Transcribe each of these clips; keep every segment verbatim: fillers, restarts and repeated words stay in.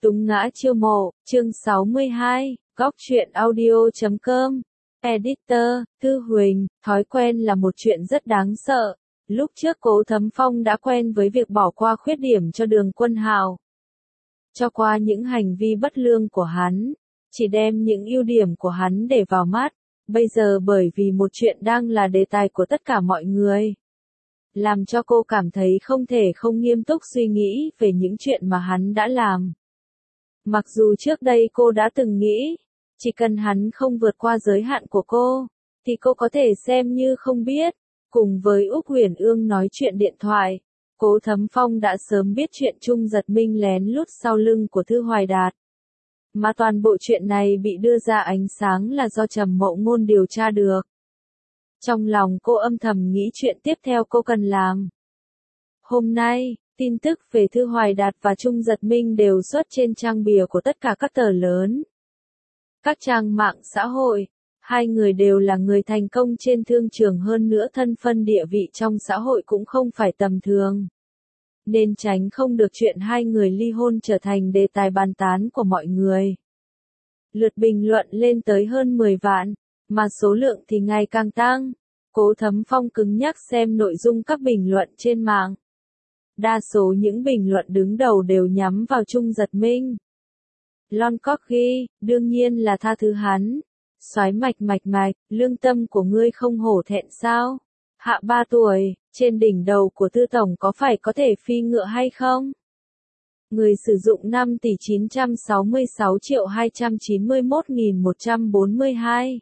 Túng ngã chiêu mộ, chương sáu mươi hai, góc truyện audio chấm com. Editor, Thư Huỳnh, thói quen là một chuyện rất đáng sợ. Lúc trước Cố Thấm Phong đã quen với việc bỏ qua khuyết điểm cho Đường Quân Hạo. Cho qua những hành vi bất lương của hắn, chỉ đem những ưu điểm của hắn để vào mắt. Bây giờ bởi vì một chuyện đang là đề tài của tất cả mọi người, làm cho cô cảm thấy không thể không nghiêm túc suy nghĩ về những chuyện mà hắn đã làm. Mặc dù trước đây cô đã từng nghĩ, chỉ cần hắn không vượt qua giới hạn của cô, thì cô có thể xem như không biết. Cùng với Úc Huyền Ương nói chuyện điện thoại, Cố Thấm Phong đã sớm biết chuyện Trung Giật Minh lén lút sau lưng của Thư Hoài Đạt. Mà toàn bộ chuyện này bị đưa ra ánh sáng là do Trầm Mậu Ngôn điều tra được. Trong lòng cô âm thầm nghĩ chuyện tiếp theo cô cần làm. Hôm nay, tin tức về Thư Hoài Đạt và Trung Giật Minh đều xuất trên trang bìa của tất cả các tờ lớn. Các trang mạng xã hội, hai người đều là người thành công trên thương trường, hơn nữa thân phân địa vị trong xã hội cũng không phải tầm thường. Nên tránh không được chuyện hai người ly hôn trở thành đề tài bàn tán của mọi người. Lượt bình luận lên tới hơn mười vạn, mà số lượng thì ngày càng tăng. Cố Thấm Phong cứng nhắc xem nội dung các bình luận trên mạng. Đa số những bình luận đứng đầu đều nhắm vào Trung Giật Minh. Lon Corky, đương nhiên là tha thứ hắn. Soái mạch mạch mạch, lương tâm của ngươi không hổ thẹn sao? Hạ ba tuổi, trên đỉnh đầu của Tư Tổng có phải có thể phi ngựa hay không? Người sử dụng năm tỷ chín trăm sáu mươi sáu triệu hai trăm chín mươi mốt nghìn một trăm bốn mươi hai.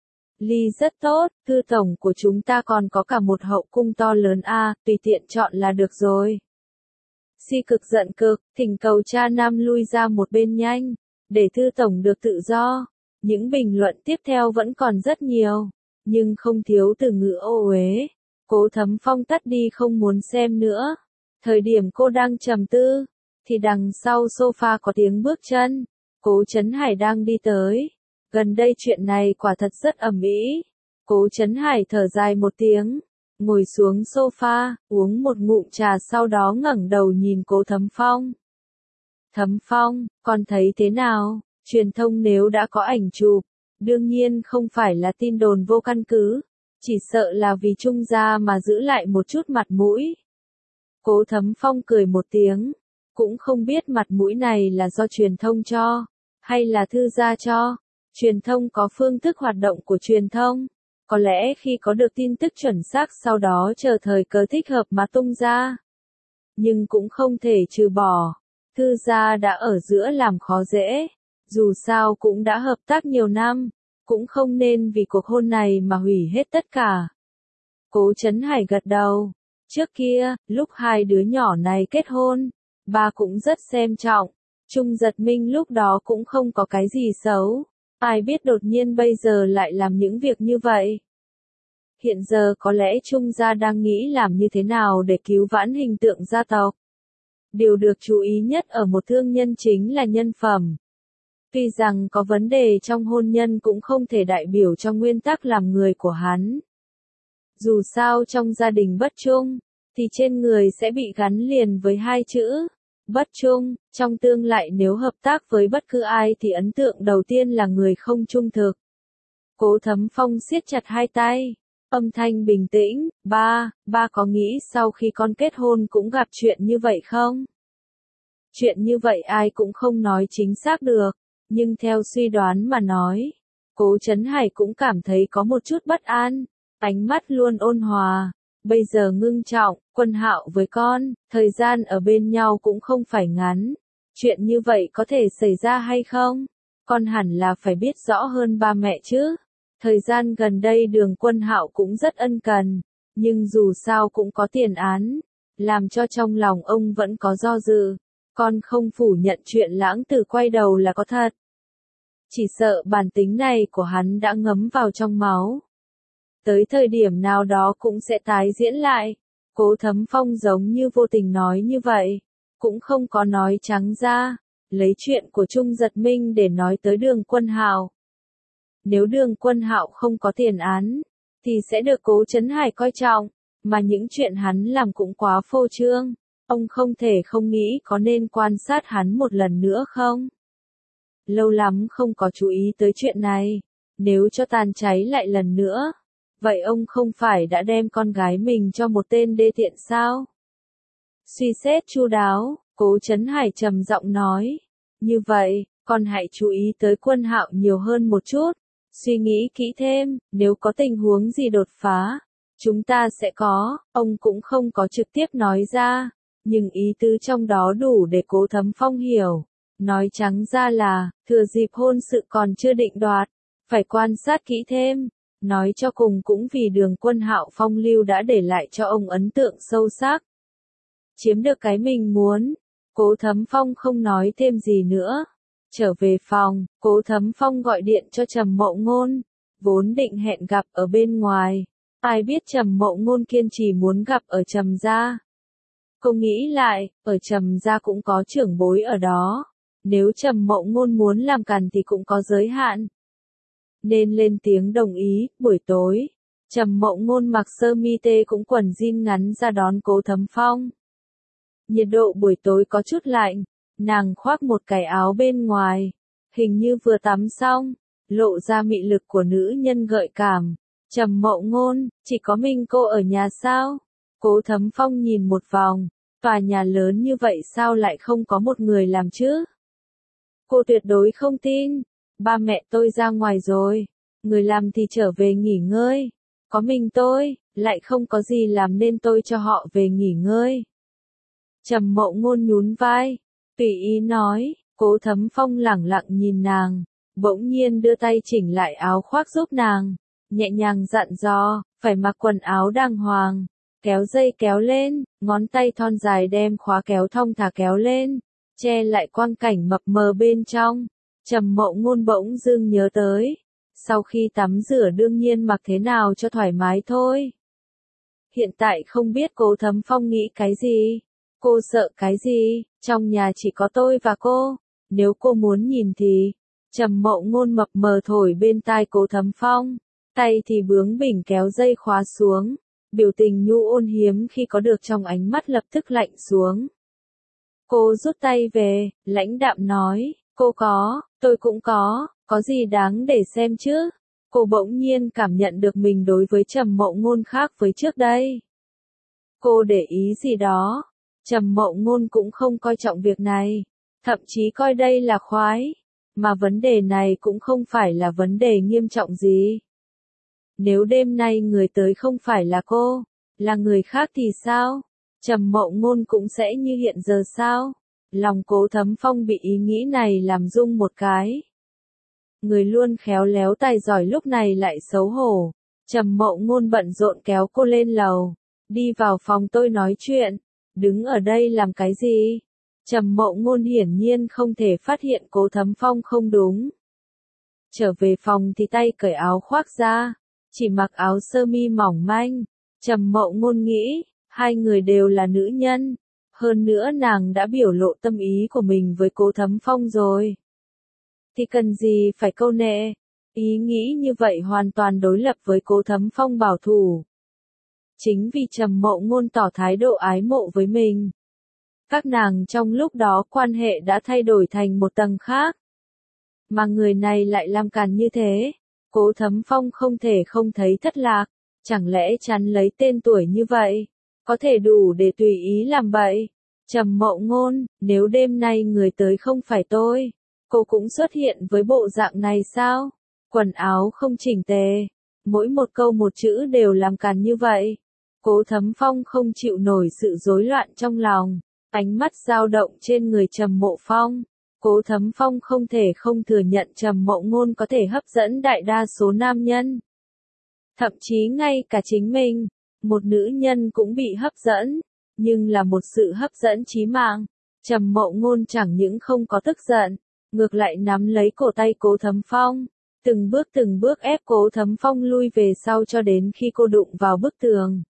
Ly rất tốt, Tư Tổng của chúng ta còn có cả một hậu cung to lớn a, tùy tiện chọn là được rồi. Si cực giận cực, thỉnh cầu cha nam lui ra một bên nhanh, để Tư Tổng được tự do. Những bình luận tiếp theo vẫn còn rất nhiều, nhưng không thiếu từ ngữ ô uế. Cố Thấm Phong tắt đi không muốn xem nữa. Thời điểm cô đang trầm tư, thì đằng sau sofa có tiếng bước chân. Cố Chấn Hải đang đi tới. Gần đây chuyện này quả thật rất ầm ĩ. Cố Chấn Hải thở dài một tiếng, ngồi xuống sofa, uống một ngụm trà, sau đó ngẩng đầu nhìn Cố Thấm Phong. Thấm Phong, con thấy thế nào? Truyền thông nếu đã có ảnh chụp, đương nhiên không phải là tin đồn vô căn cứ, chỉ sợ là vì Trung gia mà giữ lại một chút mặt mũi. Cố Thấm Phong cười một tiếng, cũng không biết mặt mũi này là do truyền thông cho, hay là Thư gia cho. Truyền thông có phương thức hoạt động của truyền thông, có lẽ khi có được tin tức chuẩn xác sau đó chờ thời cơ thích hợp mà tung ra. Nhưng cũng không thể trừ bỏ, Thư gia đã ở giữa làm khó dễ. Dù sao cũng đã hợp tác nhiều năm, cũng không nên vì cuộc hôn này mà hủy hết tất cả. Cố Chấn Hải gật đầu. Trước kia, lúc hai đứa nhỏ này kết hôn, ba cũng rất xem trọng. Trung Giật Minh lúc đó cũng không có cái gì xấu. Ai biết đột nhiên bây giờ lại làm những việc như vậy. Hiện giờ có lẽ Trung gia đang nghĩ làm như thế nào để cứu vãn hình tượng gia tộc. Điều được chú ý nhất ở một thương nhân chính là nhân phẩm. Tuy rằng có vấn đề trong hôn nhân cũng không thể đại biểu cho nguyên tắc làm người của hắn. Dù sao trong gia đình bất trung, thì trên người sẽ bị gắn liền với hai chữ bất trung. Trong tương lai nếu hợp tác với bất cứ ai thì ấn tượng đầu tiên là người không trung thực. Cố Thấm Phong siết chặt hai tay, âm thanh bình tĩnh. Ba, ba có nghĩ sau khi con kết hôn cũng gặp chuyện như vậy không? Chuyện như vậy ai cũng không nói chính xác được. Nhưng theo suy đoán mà nói, Cố Chấn Hải cũng cảm thấy có một chút bất an, ánh mắt luôn ôn hòa, bây giờ ngưng trọng. Quân Hạo với con, thời gian ở bên nhau cũng không phải ngắn, chuyện như vậy có thể xảy ra hay không? Con hẳn là phải biết rõ hơn ba mẹ chứ. Thời gian gần đây Đường Quân Hạo cũng rất ân cần, nhưng dù sao cũng có tiền án, làm cho trong lòng ông vẫn có do dự. Con không phủ nhận chuyện Lãng Tử quay đầu là có thật. Chỉ sợ bản tính này của hắn đã ngấm vào trong máu. Tới thời điểm nào đó cũng sẽ tái diễn lại. Cố Thấm Phong giống như vô tình nói như vậy, cũng không có nói trắng ra, lấy chuyện của Trung Giật Minh để nói tới Đường Quân Hạo. Nếu Đường Quân Hạo không có tiền án, thì sẽ được Cố Chấn Hải coi trọng, mà những chuyện hắn làm cũng quá phô trương. Ông không thể không nghĩ có nên quan sát hắn một lần nữa không? Lâu lắm không có chú ý tới chuyện này. Nếu cho tan cháy lại lần nữa, vậy ông không phải đã đem con gái mình cho một tên đê tiện sao? Suy xét chu đáo, Cố Chấn Hải trầm giọng nói. Như vậy, con hãy chú ý tới Quân Hạo nhiều hơn một chút. Suy nghĩ kỹ thêm, nếu có tình huống gì đột phá, chúng ta sẽ có, ông cũng không có trực tiếp nói ra, nhưng ý tứ trong đó đủ để Cố Thấm Phong hiểu. Nói trắng ra là, thừa dịp hôn sự còn chưa định đoạt, phải quan sát kỹ thêm. Nói cho cùng cũng vì Đường Quân Hạo phong lưu đã để lại cho ông ấn tượng sâu sắc. Chiếm được cái mình muốn, Cố Thấm Phong không nói thêm gì nữa. Trở về phòng, Cố Thấm Phong gọi điện cho Trầm Mậu Ngôn, vốn định hẹn gặp ở bên ngoài. Ai biết Trầm Mậu Ngôn kiên trì muốn gặp ở Trầm gia. Cô nghĩ lại, ở Trầm gia cũng có trưởng bối ở đó. Nếu Trầm Mậu Ngôn muốn làm càn thì cũng có giới hạn. Nên lên tiếng đồng ý. Buổi tối, Trầm Mậu Ngôn mặc sơ mi tê cũng quần jean ngắn ra đón Cố Thấm Phong. Nhiệt độ buổi tối có chút lạnh, nàng khoác một cái áo bên ngoài, hình như vừa tắm xong, lộ ra mị lực của nữ nhân gợi cảm. Trầm Mậu Ngôn, chỉ có mình cô ở nhà sao? Cố Thấm Phong nhìn một vòng, tòa nhà lớn như vậy sao lại không có một người làm chứ? Cô tuyệt đối không tin. Ba mẹ tôi ra ngoài rồi, người làm thì trở về nghỉ ngơi. Có mình tôi, lại không có gì làm nên tôi cho họ về nghỉ ngơi. Trầm Mậu Ngôn nhún vai, tùy ý nói. Cố Thấm Phong lẳng lặng nhìn nàng, bỗng nhiên đưa tay chỉnh lại áo khoác giúp nàng, nhẹ nhàng dặn dò, phải mặc quần áo đàng hoàng, kéo dây kéo lên, ngón tay thon dài đem khóa kéo thong thả kéo lên, che lại quang cảnh mập mờ bên trong. Trầm Mậu Ngôn bỗng dưng nhớ tới, sau khi tắm rửa đương nhiên mặc thế nào cho thoải mái thôi. Hiện tại không biết Cố Thấm Phong nghĩ cái gì, cô sợ cái gì, trong nhà chỉ có tôi và cô, nếu cô muốn nhìn thì. Trầm Mậu Ngôn mập mờ thổi bên tai Cố Thấm Phong, tay thì bướng bỉnh kéo dây khóa xuống, biểu tình nhu ôn hiếm khi có được trong ánh mắt lập tức lạnh xuống. Cô rút tay về, lãnh đạm nói, cô có, tôi cũng có, có gì đáng để xem chứ? Cô bỗng nhiên cảm nhận được mình đối với Trầm Mậu Ngôn khác với trước đây. Cô để ý gì đó? Trầm Mậu Ngôn cũng không coi trọng việc này, thậm chí coi đây là khoái, mà vấn đề này cũng không phải là vấn đề nghiêm trọng gì. Nếu đêm nay người tới không phải là cô, là người khác thì sao? Trầm Mậu Ngôn cũng sẽ như hiện giờ sao? Lòng Cố Thấm Phong bị ý nghĩ này làm rung một cái. Người luôn khéo léo tài giỏi lúc này lại xấu hổ. Trầm Mậu Ngôn bận rộn kéo cô lên lầu, đi vào phòng tôi nói chuyện. Đứng ở đây làm cái gì? Trầm Mậu Ngôn hiển nhiên không thể phát hiện Cố Thấm Phong không đúng. Trở về phòng thì tay cởi áo khoác ra, chỉ mặc áo sơ mi mỏng manh. Trầm Mậu Ngôn nghĩ, hai người đều là nữ nhân, hơn nữa nàng đã biểu lộ tâm ý của mình với Cố Thấm Phong rồi. Thì cần gì phải câu nệ, ý nghĩ như vậy hoàn toàn đối lập với Cố Thấm Phong bảo thủ. Chính vì Trầm Mậu Ngôn tỏ thái độ ái mộ với mình, các nàng trong lúc đó quan hệ đã thay đổi thành một tầng khác. Mà người này lại làm càn như thế, Cố Thấm Phong không thể không thấy thất lạc, chẳng lẽ chán lấy tên tuổi như vậy, có thể đủ để tùy ý làm bậy. Trầm Mậu Ngôn, nếu đêm nay người tới không phải tôi, cô cũng xuất hiện với bộ dạng này sao? Quần áo không chỉnh tề, mỗi một câu một chữ đều làm càn như vậy. Cố Thấm Phong không chịu nổi sự rối loạn trong lòng, ánh mắt dao động trên người Trầm Mậu Phong. Cố Thấm Phong không thể không thừa nhận Trầm Mậu Ngôn có thể hấp dẫn đại đa số nam nhân. Thậm chí ngay cả chính mình, một nữ nhân cũng bị hấp dẫn, nhưng là một sự hấp dẫn chí mạng. Trầm Mậu Ngôn chẳng những không có tức giận, ngược lại nắm lấy cổ tay Cố Thấm Phong, từng bước từng bước ép Cố Thấm Phong lui về sau cho đến khi cô đụng vào bức tường.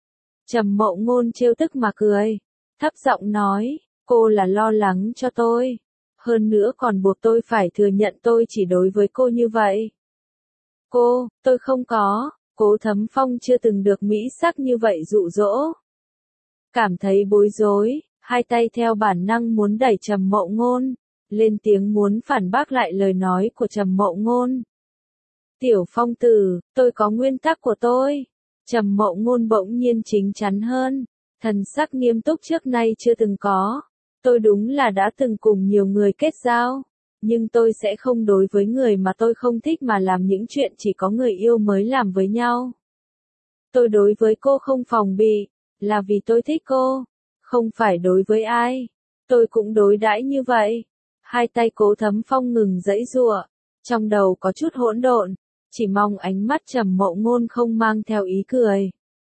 Trầm Mậu Ngôn trêu tức mà cười, thấp giọng nói, cô là lo lắng cho tôi, hơn nữa còn buộc tôi phải thừa nhận tôi chỉ đối với cô như vậy. Cô, tôi không có. Cố Thấm Phong chưa từng được mỹ sắc như vậy dụ dỗ. Cảm thấy bối rối, hai tay theo bản năng muốn đẩy Trầm Mậu Ngôn, lên tiếng muốn phản bác lại lời nói của Trầm Mậu Ngôn. Tiểu Phong tử, tôi có nguyên tắc của tôi. Trầm Mậu Ngôn bỗng nhiên chính chắn hơn, thần sắc nghiêm túc trước nay chưa từng có. Tôi đúng là đã từng cùng nhiều người kết giao, nhưng tôi sẽ không đối với người mà tôi không thích mà làm những chuyện chỉ có người yêu mới làm với nhau. Tôi đối với cô không phòng bị, là vì tôi thích cô, không phải đối với ai. Tôi cũng đối đãi như vậy. Hai tay Cố Thấm Phong ngừng giãy giụa, trong đầu có chút hỗn độn, chỉ mong ánh mắt Trầm Mậu Ngôn không mang theo ý cười.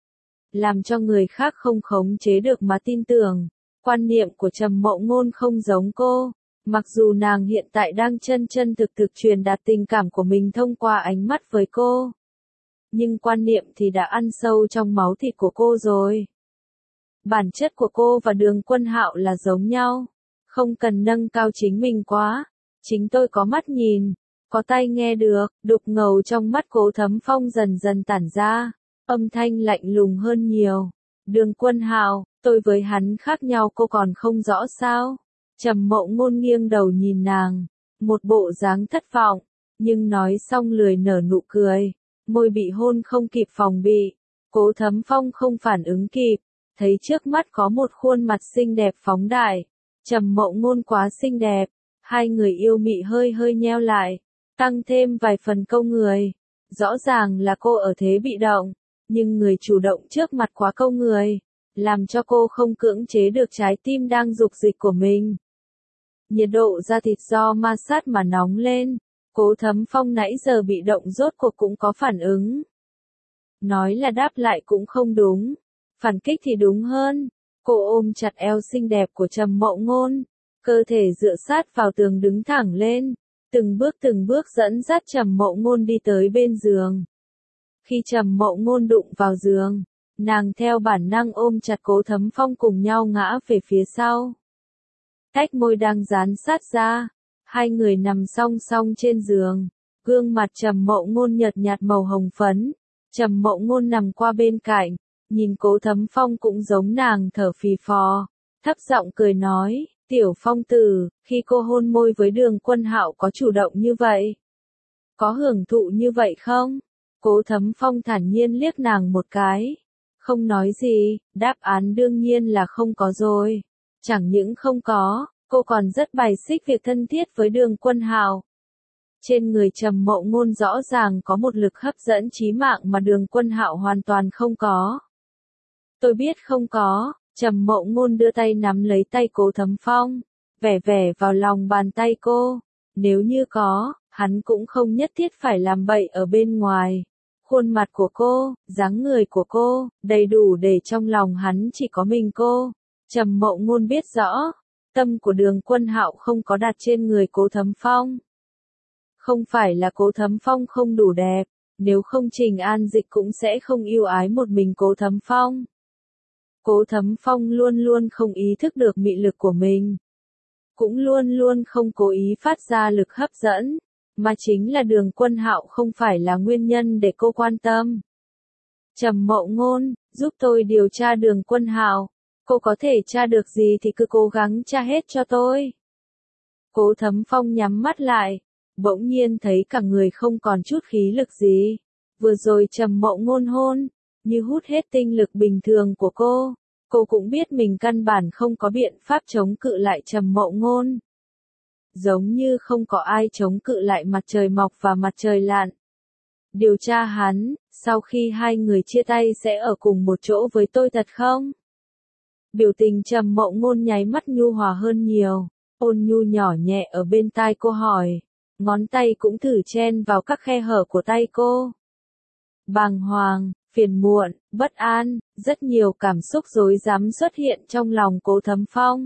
Làm cho người khác không khống chế được mà tin tưởng, quan niệm của Trầm Mậu Ngôn không giống cô, mặc dù nàng hiện tại đang chân chân thực thực truyền đạt tình cảm của mình thông qua ánh mắt với cô. Nhưng quan niệm thì đã ăn sâu trong máu thịt của cô rồi. Bản chất của cô và Đường Quân Hạo là giống nhau, không cần nâng cao chính mình quá, chính tôi có mắt nhìn, có tai nghe được, đục ngầu trong mắt Cố Thấm Phong dần dần tản ra, âm thanh lạnh lùng hơn nhiều. Đường Quân Hạo, tôi với hắn khác nhau cô còn không rõ sao? Trầm Mậu Ngôn nghiêng đầu nhìn nàng, một bộ dáng thất vọng, nhưng nói xong lười nở nụ cười, môi bị hôn không kịp phòng bị. Cố Thấm Phong không phản ứng kịp, thấy trước mắt có một khuôn mặt xinh đẹp phóng đại. Trầm Mậu Ngôn quá xinh đẹp, hai người yêu mị hơi hơi nheo lại, tăng thêm vài phần câu người. Rõ ràng là cô ở thế bị động, nhưng người chủ động trước mặt quá câu người, làm cho cô không cưỡng chế được trái tim đang dục dịch của mình. Nhiệt độ da thịt do ma sát mà nóng lên, Cố Thấm Phong nãy giờ bị động rốt cuộc cũng có phản ứng. Nói là đáp lại cũng không đúng, phản kích thì đúng hơn. Cô ôm chặt eo xinh đẹp của Trầm Mậu Ngôn, cơ thể dựa sát vào tường đứng thẳng lên, từng bước từng bước dẫn dắt Trầm Mậu Ngôn đi tới bên giường. Khi Trầm Mậu Ngôn đụng vào giường, nàng theo bản năng ôm chặt Cố Thấm Phong cùng nhau ngã về phía sau. Tách môi đang dán sát ra, hai người nằm song song trên giường, gương mặt Trầm Mậu Ngôn nhợt nhạt màu hồng phấn. Trầm Mậu Ngôn nằm qua bên cạnh, nhìn Cố Thấm Phong cũng giống nàng thở phì phò, thấp giọng cười nói, Tiểu Phong tử, khi cô hôn môi với Đường Quân Hạo có chủ động như vậy? Có hưởng thụ như vậy không? Cố Thấm Phong thản nhiên liếc nàng một cái, không nói gì, đáp án đương nhiên là không có rồi. Chẳng những không có, cô còn rất bài xích việc thân thiết với Đường Quân Hạo. Trên người Trầm Mậu Ngôn rõ ràng có một lực hấp dẫn chí mạng mà Đường Quân Hạo hoàn toàn không có. Tôi biết không có. Trầm Mậu Ngôn đưa tay nắm lấy tay Cố Thấm Phong, vẻ vẻ vào lòng bàn tay cô. Nếu như có, hắn cũng không nhất thiết phải làm bậy ở bên ngoài. Khuôn mặt của cô, dáng người của cô, đầy đủ để trong lòng hắn chỉ có mình cô. Trầm Mậu Ngôn biết rõ, tâm của Đường Quân Hạo không có đặt trên người Cố Thấm Phong. Không phải là Cố Thấm Phong không đủ đẹp, nếu không Trình An Dịch cũng sẽ không yêu ái một mình Cố Thấm Phong. Cố Thấm Phong luôn luôn không ý thức được mị lực của mình, cũng luôn luôn không cố ý phát ra lực hấp dẫn, mà chính là Đường Quân Hạo không phải là nguyên nhân để cô quan tâm. Trầm Mậu Ngôn, giúp tôi điều tra Đường Quân Hạo, cô có thể tra được gì thì cứ cố gắng tra hết cho tôi. Cố Thấm Phong nhắm mắt lại, bỗng nhiên thấy cả người không còn chút khí lực gì. Vừa rồi Trầm Mậu Ngôn hôn, như hút hết tinh lực bình thường của cô. Cô cũng biết mình căn bản không có biện pháp chống cự lại Trầm Mậu Ngôn. Giống như không có ai chống cự lại mặt trời mọc và mặt trời lặn. Điều tra hắn, sau khi hai người chia tay sẽ ở cùng một chỗ với tôi thật không? Biểu tình Trầm Mậu Ngôn nháy mắt nhu hòa hơn nhiều, ôn nhu nhỏ nhẹ ở bên tai cô hỏi, ngón tay cũng thử chen vào các khe hở của tay cô. Bàng hoàng, phiền muộn, bất an, rất nhiều cảm xúc rối rắm xuất hiện trong lòng Cố Thấm Phong.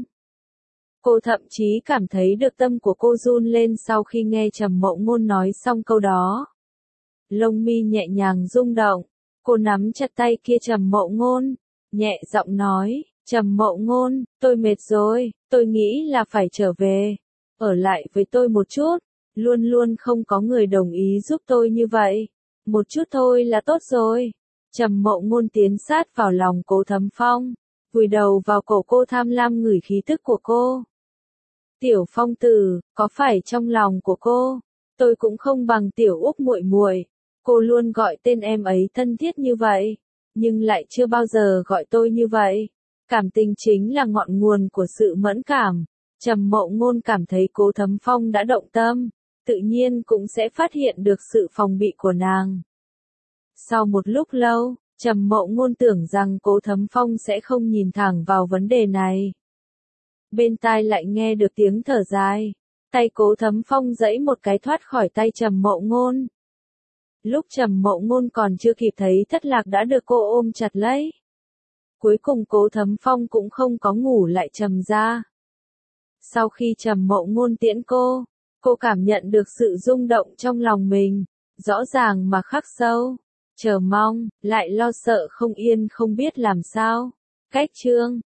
Cô thậm chí cảm thấy được tâm của cô run lên sau khi nghe Trầm Mậu Ngôn nói xong câu đó. Lông mi nhẹ nhàng rung động, cô nắm chặt tay kia Trầm Mậu Ngôn, nhẹ giọng nói, Trầm Mậu Ngôn, tôi mệt rồi, tôi nghĩ là phải trở về, ở lại với tôi một chút, luôn luôn không có người đồng ý giúp tôi như vậy, một chút thôi là tốt rồi. Trầm Mậu Ngôn tiến sát vào lòng Cố Thấm Phong, vùi đầu vào cổ cô tham lam ngửi khí tức của cô. Tiểu Phong tử, có phải trong lòng của cô, tôi cũng không bằng Tiểu Úc muội muội, cô luôn gọi tên em ấy thân thiết như vậy, nhưng lại chưa bao giờ gọi tôi như vậy. Cảm tình chính là ngọn nguồn của sự mẫn cảm. Trầm Mậu Ngôn cảm thấy Cố Thấm Phong đã động tâm, tự nhiên cũng sẽ phát hiện được sự phòng bị của nàng. Sau một lúc lâu, Trầm Mậu Ngôn tưởng rằng Cố Thấm Phong sẽ không nhìn thẳng vào vấn đề này. Bên tai lại nghe được tiếng thở dài, tay Cố Thấm Phong giãy một cái thoát khỏi tay Trầm Mậu Ngôn. Lúc Trầm Mậu Ngôn còn chưa kịp thấy thất lạc đã được cô ôm chặt lấy. Cuối cùng Cố Thấm Phong cũng không có ngủ lại trầm ra. Sau khi Trầm Mậu Ngôn tiễn cô, cô cảm nhận được sự rung động trong lòng mình, rõ ràng mà khắc sâu, chờ mong, lại lo sợ không yên không biết làm sao. Cách chương